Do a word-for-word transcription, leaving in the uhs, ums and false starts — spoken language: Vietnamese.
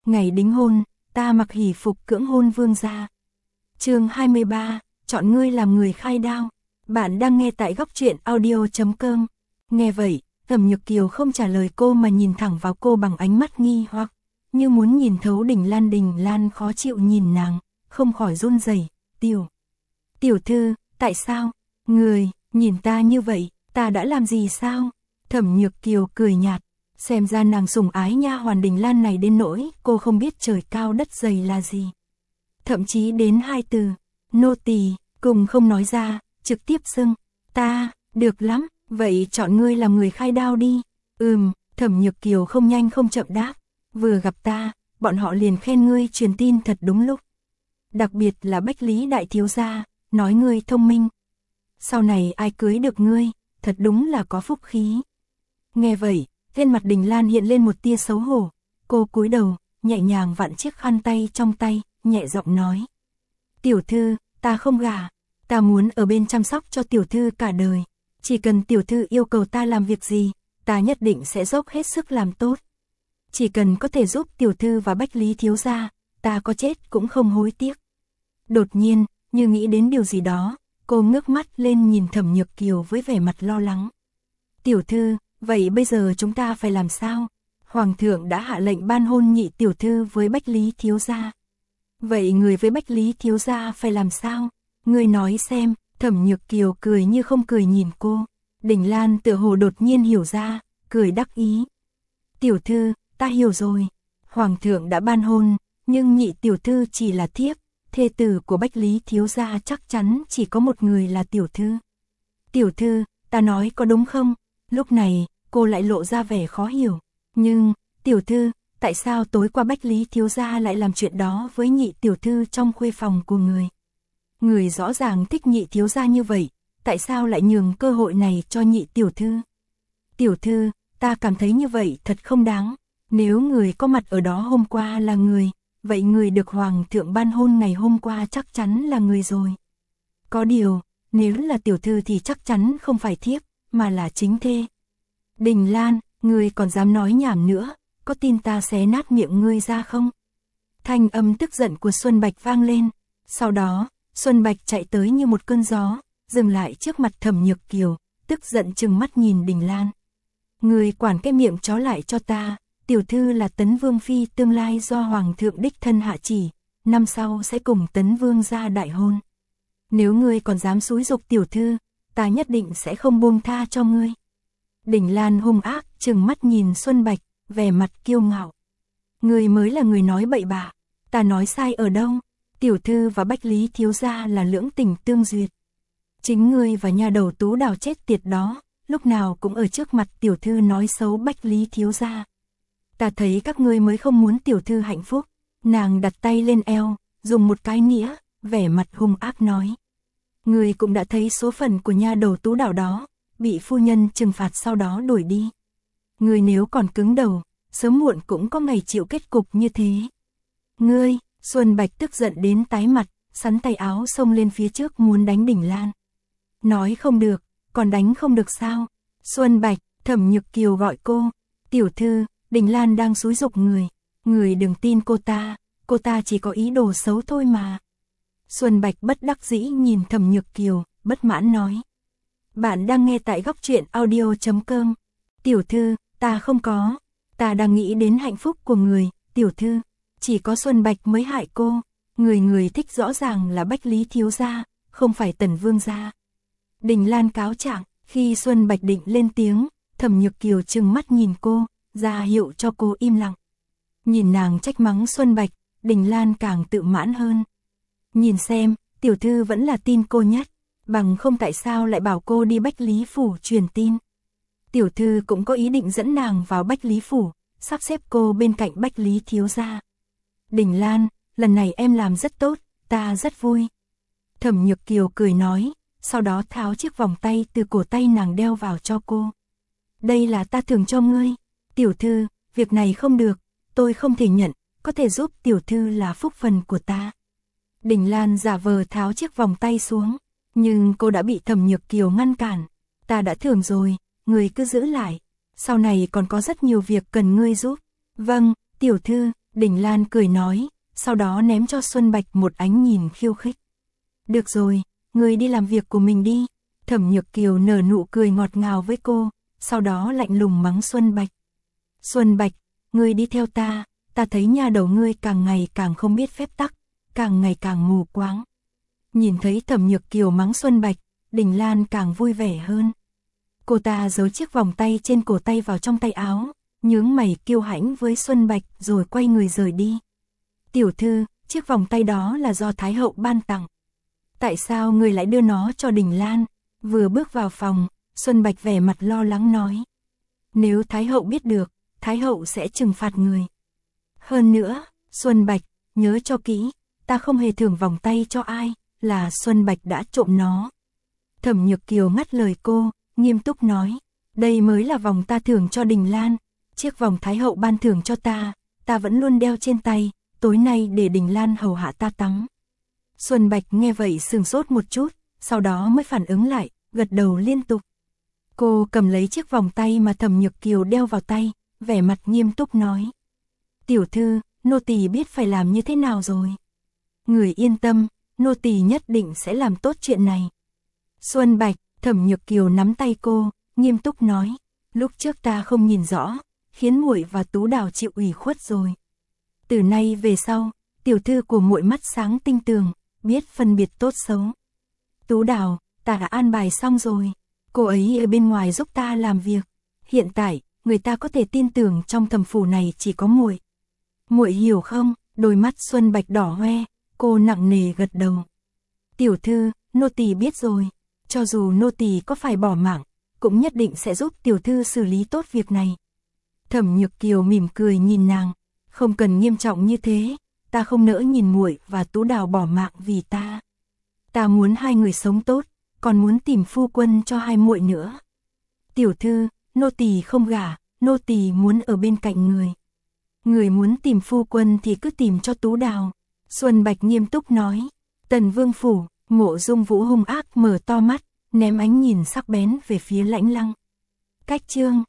Ngày đính hôn, ta mặc hỷ phục cưỡng hôn vương gia. Chương hai mươi ba, chọn ngươi làm người khai đao. Bạn đang nghe tại góc truyện audio chấm com. Nghe vậy, Thẩm Nhược Kiều không trả lời cô mà nhìn thẳng vào cô bằng ánh mắt nghi hoặc, như muốn nhìn thấu Đình Lan. Đình Lan khó chịu nhìn nàng, không khỏi run rẩy. Tiểu, tiểu thư, tại sao? Người, nhìn ta như vậy, ta đã làm gì sao? Thẩm Nhược Kiều cười nhạt, xem ra nàng sủng ái nha hoàn Đình Lan này đến nỗi cô không biết trời cao đất dày là gì. Thậm chí đến hai từ, nô tỳ, cùng không nói ra, trực tiếp xưng, ta, được lắm, vậy chọn ngươi làm người khai đao đi. Ừm, Thẩm Nhược Kiều không nhanh không chậm đáp, vừa gặp ta, bọn họ liền khen ngươi truyền tin thật đúng lúc. Đặc biệt là Bách Lý đại thiếu gia, nói ngươi thông minh. Sau này ai cưới được ngươi, thật đúng là có phúc khí. Nghe vậy, trên mặt Đình Lan hiện lên một tia xấu hổ, cô cúi đầu, nhẹ nhàng vặn chiếc khăn tay trong tay, nhẹ giọng nói. Tiểu thư, ta không gả, ta muốn ở bên chăm sóc cho tiểu thư cả đời. Chỉ cần tiểu thư yêu cầu ta làm việc gì, ta nhất định sẽ dốc hết sức làm tốt. Chỉ cần có thể giúp tiểu thư và Bách Lý thiếu gia, ta có chết cũng không hối tiếc. Đột nhiên, như nghĩ đến điều gì đó, cô ngước mắt lên nhìn Thẩm Nhược Kiều với vẻ mặt lo lắng. Tiểu thư, vậy bây giờ chúng ta phải làm sao? Hoàng thượng đã hạ lệnh ban hôn nhị tiểu thư với Bách Lý thiếu gia. Vậy người với Bách Lý thiếu gia phải làm sao? Ngươi nói xem. Thẩm Nhược Kiều cười như không cười nhìn cô. Đình Lan tựa hồ đột nhiên hiểu ra, cười đắc ý. Tiểu thư, ta hiểu rồi. Hoàng thượng đã ban hôn, nhưng nhị tiểu thư chỉ là thiếp. Thê tử của Bách Lý thiếu gia chắc chắn chỉ có một người là tiểu thư. Tiểu thư, ta nói có đúng không? Lúc này, cô lại lộ ra vẻ khó hiểu. Nhưng, tiểu thư, tại sao tối qua Bách Lý thiếu gia lại làm chuyện đó với nhị tiểu thư trong khuê phòng của người? Người rõ ràng thích nhị thiếu gia như vậy, tại sao lại nhường cơ hội này cho nhị tiểu thư? Tiểu thư, ta cảm thấy như vậy thật không đáng. Nếu người có mặt ở đó hôm qua là người, vậy người được Hoàng thượng ban hôn ngày hôm qua chắc chắn là người rồi. Có điều, nếu là tiểu thư thì chắc chắn không phải thiếp, mà là chính thê. Đình Lan, ngươi còn dám nói nhảm nữa, có tin ta xé nát miệng ngươi ra không? Thanh âm tức giận của Xuân Bạch vang lên, sau đó, Xuân Bạch chạy tới như một cơn gió, dừng lại trước mặt Thẩm Nhược Kiều, tức giận trừng mắt nhìn Đình Lan. Ngươi quản cái miệng chó lại cho ta, tiểu thư là Tấn Vương phi tương lai do Hoàng thượng đích thân hạ chỉ, năm sau sẽ cùng Tấn Vương ra đại hôn. Nếu ngươi còn dám xúi giục tiểu thư, ta nhất định sẽ không buông tha cho ngươi. Đình Lan hung ác trừng mắt nhìn Xuân Bạch, vẻ mặt kiêu ngạo. Ngươi mới là người nói bậy bạ, ta nói sai ở đâu? Tiểu thư và Bách Lý thiếu gia là lưỡng tình tương duyệt. Chính ngươi và nhà đầu Tú Đào chết tiệt đó, lúc nào cũng ở trước mặt tiểu thư nói xấu Bách Lý thiếu gia. Ta thấy các ngươi mới không muốn tiểu thư hạnh phúc. Nàng đặt tay lên eo, dùng một cái nĩa, vẻ mặt hung ác nói. Ngươi cũng đã thấy số phận của nhà đầu Tú Đào đó, bị phu nhân trừng phạt sau đó đuổi đi. Ngươi nếu còn cứng đầu, sớm muộn cũng có ngày chịu kết cục như thế. Ngươi, Xuân Bạch tức giận đến tái mặt, sắn tay áo xông lên phía trước muốn đánh Đình Lan. Nói không được, còn đánh không được sao? Xuân Bạch, Thẩm Nhược Kiều gọi cô. Tiểu thư, Đình Lan đang xúi giục người. Người đừng tin cô ta, cô ta chỉ có ý đồ xấu thôi mà. Xuân Bạch bất đắc dĩ nhìn Thẩm Nhược Kiều, bất mãn nói. Bạn đang nghe tại góc truyện audio chấm com. Tiểu thư, ta không có. Ta đang nghĩ đến hạnh phúc của người, tiểu thư. Chỉ có Xuân Bạch mới hại cô. Người người thích rõ ràng là Bách Lý thiếu gia, không phải Tần Vương gia. Đình Lan cáo trạng, khi Xuân Bạch định lên tiếng, Thẩm Nhược Kiều trừng mắt nhìn cô, ra hiệu cho cô im lặng. Nhìn nàng trách mắng Xuân Bạch, Đình Lan càng tự mãn hơn. Nhìn xem, tiểu thư vẫn là tin cô nhất, bằng không tại sao lại bảo cô đi Bách Lý phủ truyền tin. Tiểu thư cũng có ý định dẫn nàng vào Bách Lý phủ, sắp xếp cô bên cạnh Bách Lý thiếu gia. Đình Lan, lần này em làm rất tốt, ta rất vui. Thẩm Nhược Kiều cười nói, sau đó tháo chiếc vòng tay từ cổ tay nàng đeo vào cho cô. Đây là ta thưởng cho ngươi. Tiểu thư, việc này không được, tôi không thể nhận, có thể giúp tiểu thư là phúc phần của ta. Đình Lan giả vờ tháo chiếc vòng tay xuống, nhưng cô đã bị Thẩm Nhược Kiều ngăn cản. Ta đã thưởng rồi, ngươi cứ giữ lại, sau này còn có rất nhiều việc cần ngươi giúp. Vâng, tiểu thư. Đình Lan cười nói, sau đó ném cho Xuân Bạch một ánh nhìn khiêu khích. Được rồi, ngươi đi làm việc của mình đi. Thẩm Nhược Kiều nở nụ cười ngọt ngào với cô, sau đó lạnh lùng mắng Xuân Bạch. Xuân Bạch, ngươi đi theo ta, ta thấy nhà đầu ngươi càng ngày càng không biết phép tắc, càng ngày càng mù quáng. Nhìn thấy Thẩm Nhược Kiều mắng Xuân Bạch, Đình Lan càng vui vẻ hơn. Cô ta giấu chiếc vòng tay trên cổ tay vào trong tay áo, nhướng mày kiêu hãnh với Xuân Bạch rồi quay người rời đi. Tiểu thư, chiếc vòng tay đó là do Thái hậu ban tặng. Tại sao người lại đưa nó cho Đình Lan? Vừa bước vào phòng, Xuân Bạch vẻ mặt lo lắng nói. Nếu Thái hậu biết được, Thái hậu sẽ trừng phạt người. Hơn nữa, Xuân Bạch, nhớ cho kỹ, ta không hề thưởng vòng tay cho ai, là Xuân Bạch đã trộm nó. Thẩm Nhược Kiều ngắt lời cô, nghiêm túc nói, đây mới là vòng ta thưởng cho Đình Lan, chiếc vòng Thái hậu ban thưởng cho ta, ta vẫn luôn đeo trên tay, tối nay để Đình Lan hầu hạ ta tắm. Xuân Bạch nghe vậy sừng sốt một chút, sau đó mới phản ứng lại, gật đầu liên tục. Cô cầm lấy chiếc vòng tay mà Thẩm Nhược Kiều đeo vào tay, vẻ mặt nghiêm túc nói. Tiểu thư, nô tỳ biết phải làm như thế nào rồi. Người yên tâm, nô tỳ nhất định sẽ làm tốt chuyện này. Xuân Bạch, Thẩm Nhược Kiều nắm tay cô, nghiêm túc nói, lúc trước ta không nhìn rõ, khiến muội và Tú Đào chịu ủy khuất rồi. Từ nay về sau, tiểu thư của muội mắt sáng tinh tường, biết phân biệt tốt xấu. Tú Đào, ta đã an bài xong rồi, cô ấy ở bên ngoài giúp ta làm việc. Hiện tại, người ta có thể tin tưởng trong thẩm phủ này chỉ có muội. Muội hiểu không? Đôi mắt Xuân Bạch đỏ hoe, cô nặng nề gật đầu. Tiểu thư, nô tỳ biết rồi, cho dù nô tỳ có phải bỏ mạng, cũng nhất định sẽ giúp tiểu thư xử lý tốt việc này. Thẩm Nhược Kiều mỉm cười nhìn nàng, không cần nghiêm trọng như thế, ta không nỡ nhìn muội và Tú Đào bỏ mạng vì ta. Ta muốn hai người sống tốt, còn muốn tìm phu quân cho hai muội nữa. Tiểu thư, nô tỳ không gả, nô tỳ muốn ở bên cạnh người. Người muốn tìm phu quân thì cứ tìm cho Tú Đào. Xuân Bạch nghiêm túc nói. Tần Vương phủ, Mộ Dung Vũ hung ác mở to mắt, ném ánh nhìn sắc bén về phía Lãnh Lăng. Cách chương